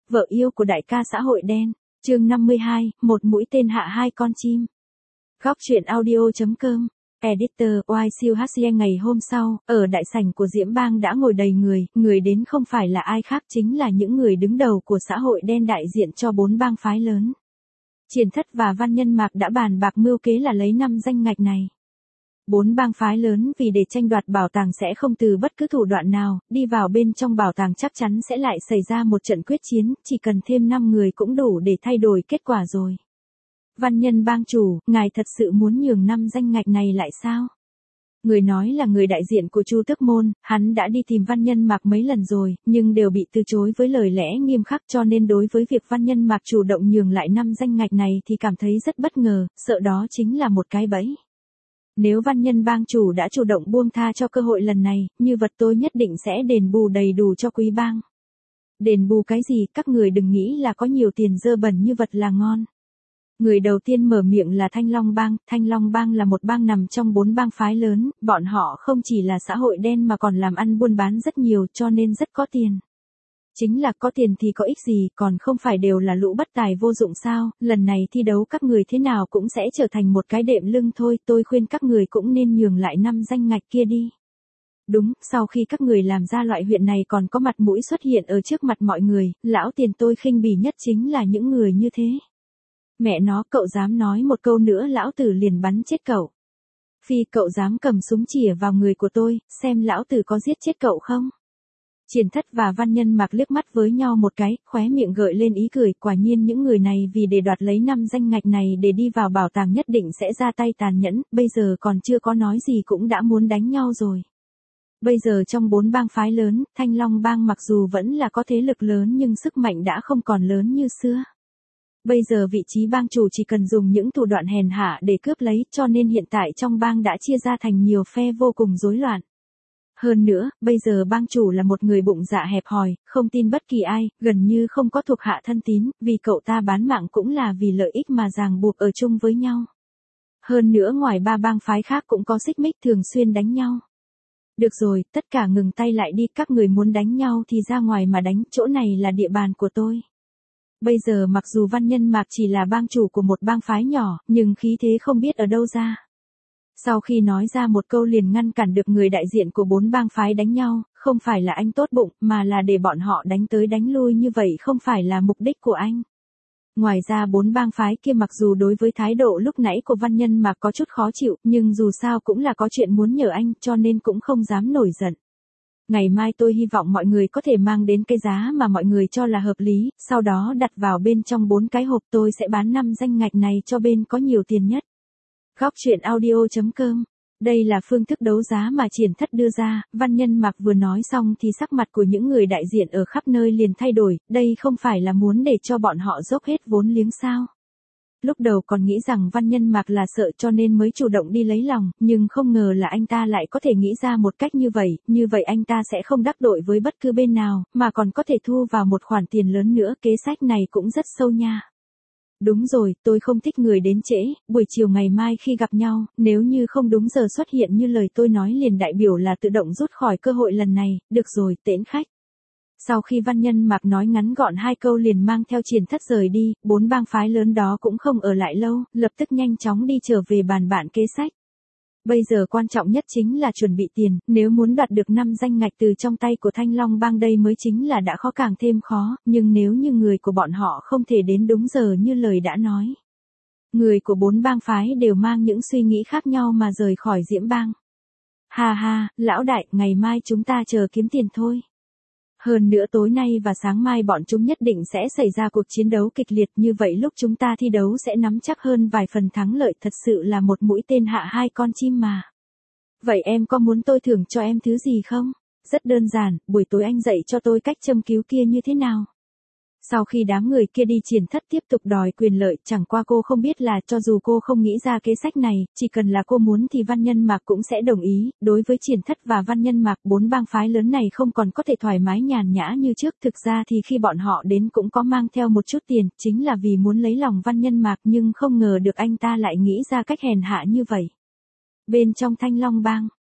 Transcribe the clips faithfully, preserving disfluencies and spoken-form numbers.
vợ yêu của đại ca xã hội đen. Chương năm mươi hai, một mũi tên hạ hai con chim. Góc truyện audio chấm com. Editor Y siêu hát xê ngày hôm sau, ở đại sảnh của Diễm Bang đã ngồi đầy người, người đến không phải là ai khác chính là những người đứng đầu của xã hội đen đại diện cho bốn bang phái lớn. Triển Thất và Văn Nhân Mạc đã bàn bạc mưu kế là lấy năm danh ngạch này. Bốn bang phái lớn vì để tranh đoạt bảo tàng sẽ không từ bất cứ thủ đoạn nào, đi vào bên trong bảo tàng chắc chắn sẽ lại xảy ra một trận quyết chiến, chỉ cần thêm năm người cũng đủ để thay đổi kết quả rồi. Văn Nhân bang chủ, ngài thật sự muốn nhường năm danh ngạch này lại sao? Người nói là người đại diện của Chu Tước Môn, hắn đã đi tìm Văn Nhân Mạc mấy lần rồi, nhưng đều bị từ chối với lời lẽ nghiêm khắc, cho nên đối với việc Văn Nhân Mạc chủ động nhường lại năm danh ngạch này thì cảm thấy rất bất ngờ, sợ đó chính là một cái bẫy. Nếu Văn Nhân bang chủ đã chủ động buông tha cho cơ hội lần này, như vật tôi nhất định sẽ đền bù đầy đủ cho quý bang. Đền bù cái gì, các người đừng nghĩ là có nhiều tiền dơ bẩn như vật là ngon. Người đầu tiên mở miệng là Thanh Long bang, Thanh Long bang là một bang nằm trong bốn bang phái lớn, bọn họ không chỉ là xã hội đen mà còn làm ăn buôn bán rất nhiều cho nên rất có tiền. Chính là có tiền thì có ích gì, còn không phải đều là lũ bất tài vô dụng sao, lần này thi đấu các người thế nào cũng sẽ trở thành một cái đệm lưng thôi, tôi khuyên các người cũng nên nhường lại năm danh ngạch kia đi. Đúng, sau khi các người làm ra loại huyện này còn có mặt mũi xuất hiện ở trước mặt mọi người, lão tiền tôi khinh bỉ nhất chính là những người như thế. Mẹ nó, cậu dám nói một câu nữa lão tử liền bắn chết cậu. Phi, cậu dám cầm súng chỉa vào người của tôi, xem lão tử có giết chết cậu không? Triển Thất và Văn Nhân Mạc liếc mắt với nhau một cái, khóe miệng gợi lên ý cười, quả nhiên những người này vì để đoạt lấy năm danh ngạch này để đi vào bảo tàng nhất định sẽ ra tay tàn nhẫn, bây giờ còn chưa có nói gì cũng đã muốn đánh nhau rồi. Bây giờ trong bốn bang phái lớn, Thanh Long bang mặc dù vẫn là có thế lực lớn nhưng sức mạnh đã không còn lớn như xưa. Bây giờ vị trí bang chủ chỉ cần dùng những thủ đoạn hèn hạ để cướp lấy, cho nên hiện tại trong bang đã chia ra thành nhiều phe vô cùng rối loạn. Hơn nữa, bây giờ bang chủ là một người bụng dạ hẹp hòi, không tin bất kỳ ai, gần như không có thuộc hạ thân tín, vì cậu ta bán mạng cũng là vì lợi ích mà ràng buộc ở chung với nhau. Hơn nữa ngoài ba bang phái khác cũng có xích mích thường xuyên đánh nhau. Được rồi, tất cả ngừng tay lại đi, các người muốn đánh nhau thì ra ngoài mà đánh, chỗ này là địa bàn của tôi. Bây giờ mặc dù Văn Nhân Mạc chỉ là bang chủ của một bang phái nhỏ, nhưng khí thế không biết ở đâu ra. Sau khi nói ra một câu liền ngăn cản được người đại diện của bốn bang phái đánh nhau, không phải là anh tốt bụng, mà là để bọn họ đánh tới đánh lui như vậy không phải là mục đích của anh. Ngoài ra bốn bang phái kia mặc dù đối với thái độ lúc nãy của Văn Nhân Mạc có chút khó chịu, nhưng dù sao cũng là có chuyện muốn nhờ anh, cho nên cũng không dám nổi giận. Ngày mai tôi hy vọng mọi người có thể mang đến cái giá mà mọi người cho là hợp lý, sau đó đặt vào bên trong bốn cái hộp, tôi sẽ bán năm danh ngạch này cho bên có nhiều tiền nhất. Góc truyện audio chấm com. Đây là phương thức đấu giá mà Triển Thất đưa ra, Văn Nhân Mạc vừa nói xong thì sắc mặt của những người đại diện ở khắp nơi liền thay đổi, đây không phải là muốn để cho bọn họ dốc hết vốn liếng sao. Lúc đầu còn nghĩ rằng Văn Nhân Mạc là sợ cho nên mới chủ động đi lấy lòng, nhưng không ngờ là anh ta lại có thể nghĩ ra một cách như vậy, như vậy anh ta sẽ không đắc tội với bất cứ bên nào, mà còn có thể thu vào một khoản tiền lớn nữa, kế sách này cũng rất sâu nha. Đúng rồi, tôi không thích người đến trễ, buổi chiều ngày mai khi gặp nhau, nếu như không đúng giờ xuất hiện như lời tôi nói liền đại biểu là tự động rút khỏi cơ hội lần này, được rồi, tiễn khách. Sau khi Văn Nhân Mạc nói ngắn gọn hai câu liền mang theo Triển Thất rời đi, bốn bang phái lớn đó cũng không ở lại lâu, lập tức nhanh chóng đi trở về bàn bạn kế sách. Bây giờ quan trọng nhất chính là chuẩn bị tiền, nếu muốn đoạt được năm danh ngạch từ trong tay của Thanh Long bang đây mới chính là đã khó càng thêm khó, nhưng nếu như người của bọn họ không thể đến đúng giờ như lời đã nói. Người của bốn bang phái đều mang những suy nghĩ khác nhau mà rời khỏi Diễm Bang. Ha ha, lão đại, ngày mai chúng ta chờ kiếm tiền thôi. Hơn nữa tối nay và sáng mai bọn chúng nhất định sẽ xảy ra cuộc chiến đấu kịch liệt, như vậy lúc chúng ta thi đấu sẽ nắm chắc hơn vài phần thắng lợi, thật sự là một mũi tên hạ hai con chim mà. Vậy em có muốn tôi thưởng cho em thứ gì không? Rất đơn giản, buổi tối anh dạy cho tôi cách châm cứu kia như thế nào. Sau khi đám người kia đi, Triển Thất tiếp tục đòi quyền lợi, chẳng qua cô không biết là cho dù cô không nghĩ ra kế sách này, chỉ cần là cô muốn thì Văn Nhân Mạc cũng sẽ đồng ý. Đối với Triển Thất và Văn Nhân Mạc, bốn bang phái lớn này không còn có thể thoải mái nhàn nhã như trước, thực ra thì khi bọn họ đến cũng có mang theo một chút tiền, chính là vì muốn lấy lòng Văn Nhân Mạc, nhưng không ngờ được anh ta lại nghĩ ra cách hèn hạ như vậy. Bên trong Thanh Long bang,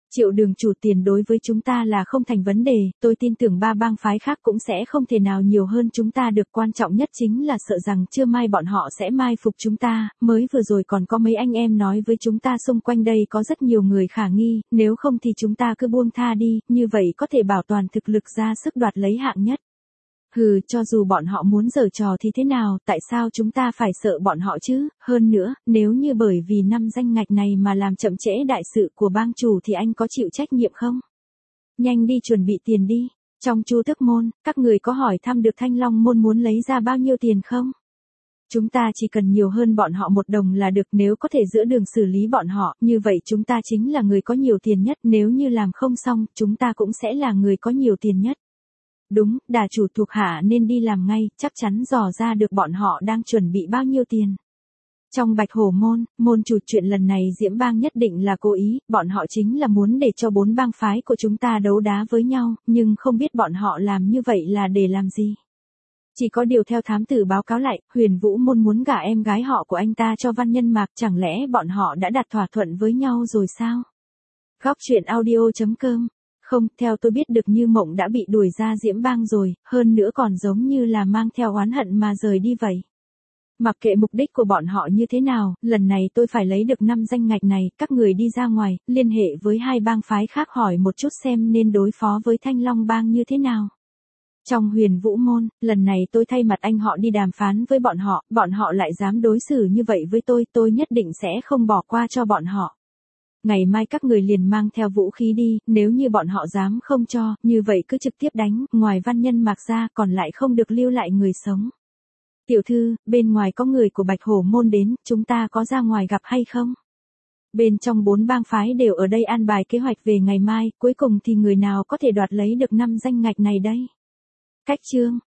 Triệu đường chủ, tiền đối với chúng ta là không thành vấn đề, tôi tin tưởng ba bang phái khác cũng sẽ không thể nào nhiều hơn chúng ta được, quan trọng nhất chính là sợ rằng trưa mai bọn họ sẽ mai phục chúng ta, mới vừa rồi còn có mấy anh em nói với chúng ta xung quanh đây có rất nhiều người khả nghi, nếu không thì chúng ta cứ buông tha đi, như vậy có thể bảo toàn thực lực ra sức đoạt lấy hạng nhất. Hừ, cho dù bọn họ muốn giở trò thì thế nào, tại sao chúng ta phải sợ bọn họ chứ, hơn nữa, nếu như bởi vì năm danh ngạch này mà làm chậm trễ đại sự của bang chủ thì anh có chịu trách nhiệm không? Nhanh đi chuẩn bị tiền đi, trong Chu Tước Môn, các người có hỏi thăm được Thanh Long Môn muốn lấy ra bao nhiêu tiền không? Chúng ta chỉ cần nhiều hơn bọn họ một đồng là được, nếu có thể giữa đường xử lý bọn họ, như vậy chúng ta chính là người có nhiều tiền nhất, nếu như làm không xong, chúng ta cũng sẽ là người có nhiều tiền nhất. Đúng, đà chủ thuộc hạ nên đi làm ngay, chắc chắn dò ra được bọn họ đang chuẩn bị bao nhiêu tiền. Trong Bạch Hổ Môn, môn chủ, chuyện lần này Diễm Bang nhất định là cố ý, bọn họ chính là muốn để cho bốn bang phái của chúng ta đấu đá với nhau, nhưng không biết bọn họ làm như vậy là để làm gì. Chỉ có điều theo thám tử báo cáo lại, Huyền Vũ Môn muốn gả em gái họ của anh ta cho Văn Nhân Mạc, chẳng lẽ bọn họ đã đặt thỏa thuận với nhau rồi sao? Góc truyện audio chấm com. Không, theo tôi biết được Như Mộng đã bị đuổi ra Diễm Bang rồi, hơn nữa còn giống như là mang theo oán hận mà rời đi vậy. Mặc kệ mục đích của bọn họ như thế nào, lần này tôi phải lấy được năm danh ngạch này, các người đi ra ngoài, liên hệ với hai bang phái khác hỏi một chút xem nên đối phó với Thanh Long Bang như thế nào. Trong Huyền Vũ Môn, lần này tôi thay mặt anh họ đi đàm phán với bọn họ, bọn họ lại dám đối xử như vậy với tôi, tôi nhất định sẽ không bỏ qua cho bọn họ. Ngày mai các người liền mang theo vũ khí đi, nếu như bọn họ dám không cho, như vậy cứ trực tiếp đánh, ngoài Văn Nhân Mạc ra còn lại không được lưu lại người sống. Tiểu thư, bên ngoài có người của Bạch Hổ Môn đến, chúng ta có ra ngoài gặp hay không? Bên trong bốn bang phái đều ở đây an bài kế hoạch về ngày mai, cuối cùng thì người nào có thể đoạt lấy được năm danh ngạch này đây? Cách chương